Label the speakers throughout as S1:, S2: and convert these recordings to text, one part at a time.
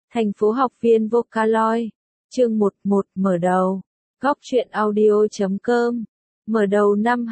S1: Thành phố học viên Vocaloid. Chương 11 mở đầu. Góc truyện audio.com. Mở đầu năm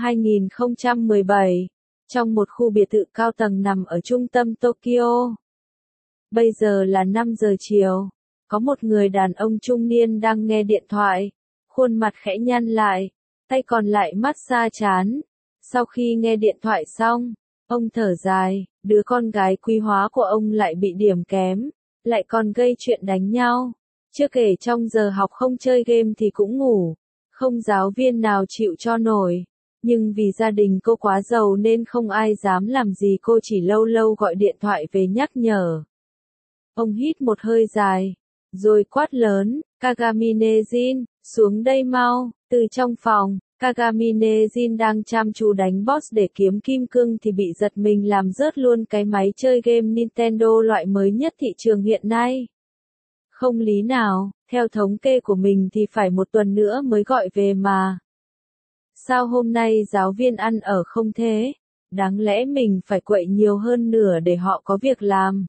S1: 2017. Trong một khu biệt thự cao tầng nằm ở trung tâm Tokyo. Bây giờ là 5 giờ chiều. Có một người đàn ông trung niên đang nghe điện thoại. Khuôn mặt khẽ nhăn lại. Tay còn lại massage trán. Sau khi nghe điện thoại xong, ông thở dài. Đứa con gái quý hóa của ông lại bị điểm kém. Lại còn gây chuyện đánh nhau. Chưa kể trong giờ học không chơi game thì cũng ngủ. Không giáo viên nào chịu cho nổi. Nhưng vì gia đình cô quá giàu nên không ai dám làm gì cô, chỉ lâu lâu gọi điện thoại về nhắc nhở. Ông hít một hơi dài. Rồi quát lớn, Kagamine Jin, xuống đây mau. Từ trong phòng, Kagamine Jin đang chăm chú đánh boss để kiếm kim cương thì bị giật mình làm rớt luôn cái máy chơi game Nintendo loại mới nhất thị trường hiện nay. Không lý nào, theo thống kê của mình thì phải một tuần nữa mới gọi về mà. Sao hôm nay giáo viên ăn ở không thế? Đáng lẽ mình phải quậy nhiều hơn nửa để họ có việc làm.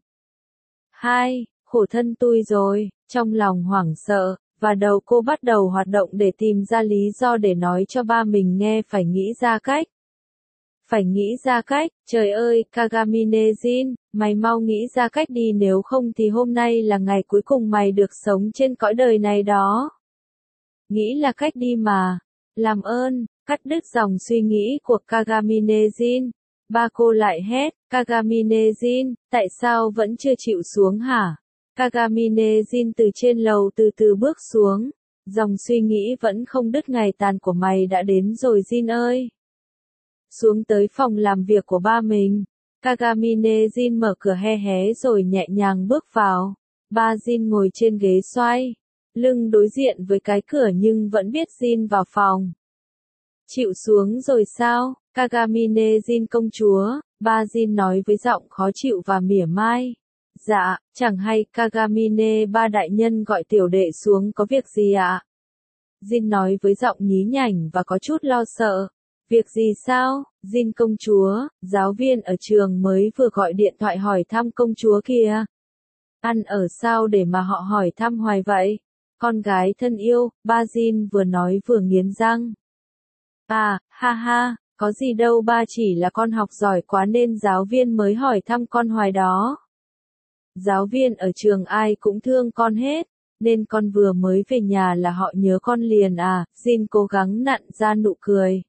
S1: Khổ thân tui rồi, trong lòng hoảng sợ, và đầu cô bắt đầu hoạt động để tìm ra lý do để nói cho ba mình nghe phải nghĩ ra cách. Phải nghĩ ra cách, trời ơi, Kagamine Jin, mày mau nghĩ ra cách đi, nếu không thì hôm nay là ngày cuối cùng mày được sống trên cõi đời này đó. Nghĩ là cách đi mà. Làm ơn, cắt đứt dòng suy nghĩ của Kagamine Jin. Ba cô lại hét, Kagamine Jin, tại sao vẫn chưa chịu xuống hả? Kagamine Jin từ trên lầu từ từ bước xuống. Dòng suy nghĩ vẫn không đứt, ngày tàn của mày đã đến rồi Jin ơi. Xuống tới phòng làm việc của ba mình. Kagamine Jin mở cửa hé hé rồi nhẹ nhàng bước vào. Ba Jin ngồi trên ghế xoay. Lưng đối diện với cái cửa nhưng vẫn biết Jin vào phòng. Chịu xuống rồi sao, Kagamine Jin công chúa? Ba Jin nói với giọng khó chịu và mỉa mai. Dạ, chẳng hay, Kagamine ba đại nhân gọi tiểu đệ xuống có việc gì ạ? Jin nói với giọng nhí nhảnh và có chút lo sợ. Việc gì sao, Jin công chúa? Giáo viên ở trường mới vừa gọi điện thoại hỏi thăm công chúa kìa. Ăn ở sao để mà họ hỏi thăm hoài vậy? Con gái thân yêu, ba Jin vừa nói vừa nghiến răng. À, ha ha, có gì đâu ba, chỉ là con học giỏi quá nên giáo viên mới hỏi thăm con hoài đó. Giáo viên ở trường ai cũng thương con hết, nên con vừa mới về nhà là họ nhớ con liền à, Jin cố gắng nặn ra nụ cười.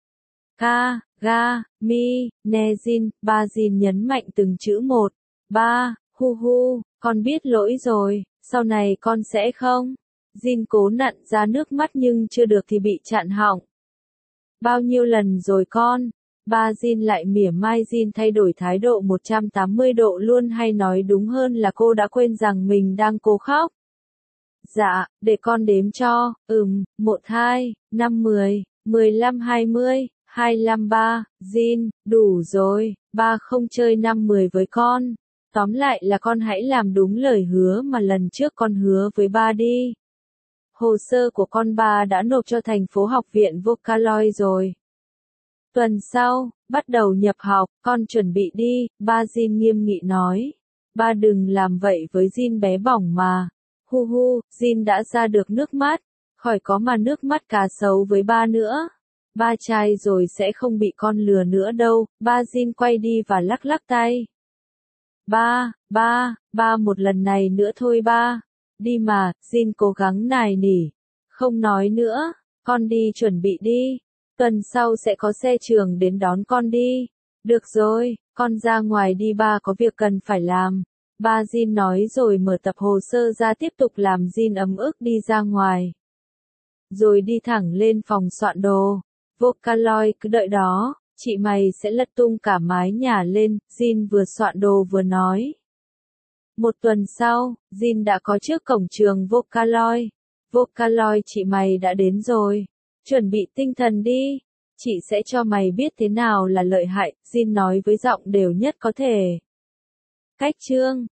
S1: Kagamine Jin, ba Jin nhấn mạnh từng chữ một. Ba, con biết lỗi rồi, sau này con sẽ không. Jin cố nặn ra nước mắt nhưng chưa được thì bị chặn họng. Bao nhiêu lần rồi con? Ba Jin lại mỉa mai. Jin thay đổi thái độ 180 độ luôn, hay nói đúng hơn là cô đã quên rằng mình đang cố khóc. Dạ, để con đếm cho. 1, 2, 5, 10, 15, 20, 25, 3, Jin, đủ rồi, ba không chơi 5, 10 với con. Tóm lại là con hãy làm đúng lời hứa mà lần trước con hứa với ba đi. Hồ sơ của con ba đã nộp cho thành phố học viện Vocaloid rồi. Tuần sau, bắt đầu nhập học, con chuẩn bị đi, ba Jin nghiêm nghị nói. Ba đừng làm vậy với Jin bé bỏng mà. Jin đã ra được nước mắt, khỏi có mà nước mắt cá sấu với ba nữa. Ba trai rồi sẽ không bị con lừa nữa đâu. Ba Jin quay đi và lắc lắc tay. Ba một lần này nữa thôi ba. Đi mà, Jin cố gắng nài nỉ. Không nói nữa, con đi chuẩn bị đi. Tuần sau sẽ có xe trường đến đón con đi. Được rồi, con ra ngoài đi, ba có việc cần phải làm. Ba Jin nói rồi mở tập hồ sơ ra tiếp tục làm. Jin ấm ức đi ra ngoài. Rồi đi thẳng lên phòng soạn đồ. Vocaloid cứ đợi đó, chị mày sẽ lật tung cả mái nhà lên, Jin vừa soạn đồ vừa nói. Một tuần sau, Jin đã có trước cổng trường Vocaloid. Vocaloid chị mày đã đến rồi. Chuẩn bị tinh thần đi. Chị sẽ cho mày biết thế nào là lợi hại, Jin nói với giọng đều nhất có thể. Cách chương